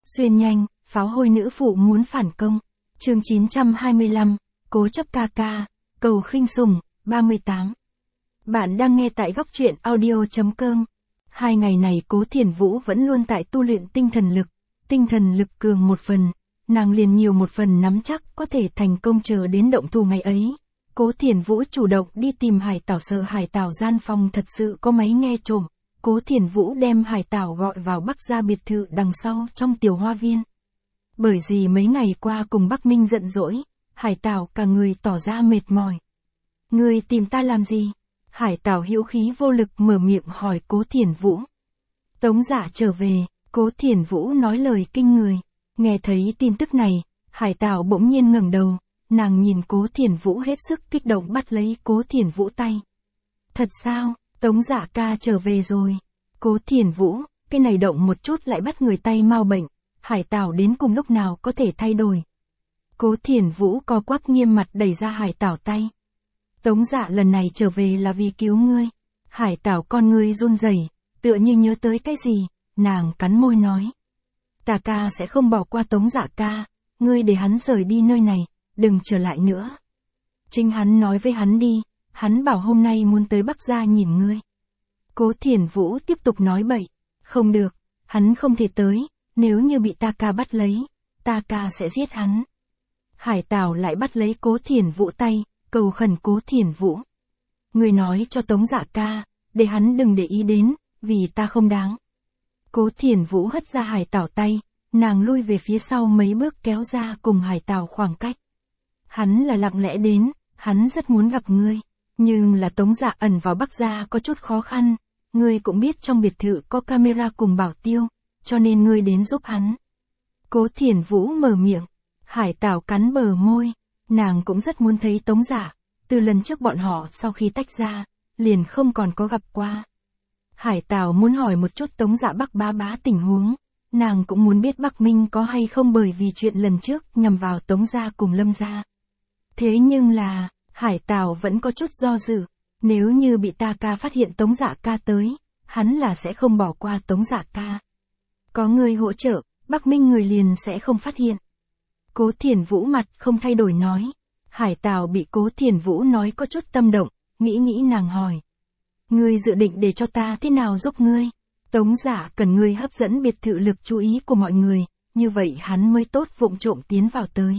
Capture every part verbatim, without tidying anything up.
Xuyên nhanh, pháo hôi nữ phụ muốn phản công. Chương chín trăm hai mươi lăm, cố chấp ca ca, cầu khinh sủng, ba mươi tám. Bạn đang nghe tại góc truyện audio chấm com. Hai ngày này Cố Thiển Vũ vẫn luôn tại tu luyện tinh thần lực, tinh thần lực cường một phần, nàng liền nhiều một phần nắm chắc có thể thành công chờ đến động thủ ngày ấy. Cố Thiển Vũ chủ động đi tìm Hải Tảo, sợ Hải Tảo gian phòng thật sự có máy nghe trộm. Cố Thiển Vũ đem Hải Tảo gọi vào Bắc gia biệt thự đằng sau trong tiểu hoa viên. Bởi vì mấy ngày qua cùng Bắc Minh giận dỗi, Hải Tảo cả người tỏ ra mệt mỏi. Người tìm ta làm gì? Hải Tảo hữu khí vô lực mở miệng hỏi Cố Thiển Vũ. Tống Dạ trở về, Cố Thiển Vũ nói lời kinh người. Nghe thấy tin tức này, Hải Tảo bỗng nhiên ngẩng đầu, nàng nhìn Cố Thiển Vũ hết sức kích động bắt lấy Cố Thiển Vũ tay. Thật sao, Tống Dạ ca trở về rồi. Cố Thiển Vũ, cái này động một chút lại bắt người tay mau bệnh, Hải Tảo đến cùng lúc nào có thể thay đổi. Cố Thiển Vũ co quắp nghiêm mặt đẩy ra Hải Tảo tay. Tống Dạ lần này trở về là vì cứu ngươi. Hải Tảo con ngươi run rẩy, tựa như nhớ tới cái gì, nàng cắn môi nói. Ta ca sẽ không bỏ qua Tống Dạ ca, ngươi để hắn rời đi nơi này, đừng trở lại nữa. Chính hắn nói với hắn đi, hắn bảo hôm nay muốn tới Bắc gia nhìn ngươi. Cố Thiển Vũ tiếp tục nói bậy, không được, hắn không thể tới, nếu như bị ta ca bắt lấy, ta ca sẽ giết hắn. Hải Tảo lại bắt lấy Cố Thiển Vũ tay, cầu khẩn Cố Thiển Vũ. Ngươi nói cho Tống Dạ ca, để hắn đừng để ý đến, vì ta không đáng. Cố Thiển Vũ hất ra Hải Tảo tay, nàng lui về phía sau mấy bước kéo ra cùng Hải Tảo khoảng cách. Hắn là lặng lẽ đến, hắn rất muốn gặp ngươi, nhưng là Tống Dạ ẩn vào Bắc gia có chút khó khăn, ngươi cũng biết trong biệt thự có camera cùng bảo tiêu, cho nên ngươi đến giúp hắn. Cố Thiển Vũ mở miệng, Hải Tảo cắn bờ môi, nàng cũng rất muốn thấy Tống Dạ, từ lần trước bọn họ sau khi tách ra, liền không còn có gặp qua. Hải Tảo muốn hỏi một chút Tống Dạ Bắc bá bá tình huống, nàng cũng muốn biết Bắc Minh có hay không bởi vì chuyện lần trước nhằm vào Tống gia cùng Lâm gia. Thế nhưng là, Hải Tảo vẫn có chút do dự, nếu như bị ta ca phát hiện Tống Dạ ca tới, hắn là sẽ không bỏ qua Tống Dạ ca. Có người hỗ trợ, Bắc Minh người liền sẽ không phát hiện. Cố Thiển Vũ mặt không thay đổi nói. Hải Tảo bị Cố Thiển Vũ nói có chút tâm động, nghĩ nghĩ nàng hỏi. Ngươi dự định để cho ta thế nào giúp ngươi? Tống Dạ cần ngươi hấp dẫn biệt thự lực chú ý của mọi người, như vậy hắn mới tốt vụng trộm tiến vào tới.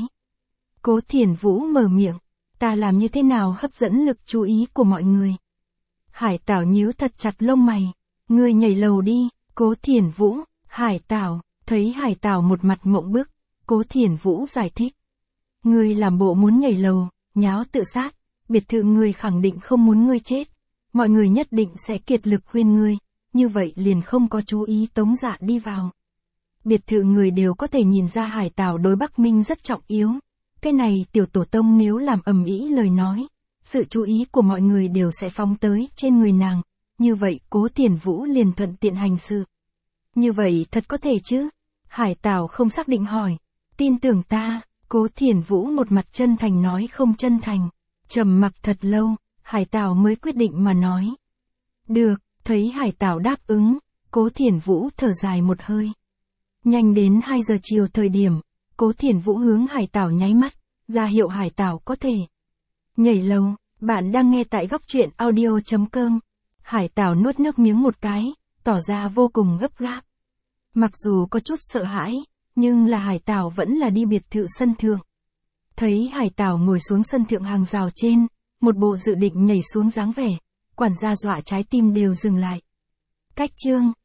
Cố Thiển Vũ mở miệng, ta làm như thế nào hấp dẫn lực chú ý của mọi người? Hải Tảo nhíu thật chặt lông mày, ngươi nhảy lầu đi. Cố Thiển Vũ, Hải Tảo, thấy Hải Tảo một mặt mộng bức, Cố Thiển Vũ giải thích. Ngươi làm bộ muốn nhảy lầu, nháo tự sát, biệt thự ngươi khẳng định không muốn ngươi chết, mọi người nhất định sẽ kiệt lực khuyên ngươi, như vậy liền không có chú ý Tống Dạ đi vào. Biệt thự người đều có thể nhìn ra Hải Tảo đối Bắc Minh rất trọng yếu, cái này tiểu tổ tông nếu làm ầm ĩ lời nói, sự chú ý của mọi người đều sẽ phóng tới trên người nàng, như vậy Cố Thiển Vũ liền thuận tiện hành sự. Như vậy thật có thể chứ? Hải Tảo không xác định hỏi, tin tưởng ta. Cố Thiển Vũ một mặt chân thành nói không chân thành, trầm mặc thật lâu, Hải Tảo mới quyết định mà nói. Được, thấy Hải Tảo đáp ứng, Cố Thiển Vũ thở dài một hơi. Nhanh đến hai giờ chiều thời điểm, Cố Thiển Vũ hướng Hải Tảo nháy mắt, ra hiệu Hải Tảo có thể nhảy lầu. Bạn đang nghe tại góc truyện audio chấm com. Hải Tảo nuốt nước miếng một cái, tỏ ra vô cùng gấp gáp. Mặc dù có chút sợ hãi, nhưng là Hải Tảo vẫn là đi biệt thự sân thượng. Thấy Hải Tảo ngồi xuống sân thượng hàng rào trên, một bộ dự định nhảy xuống dáng vẻ, quản gia dọa trái tim đều dừng lại. Cách chương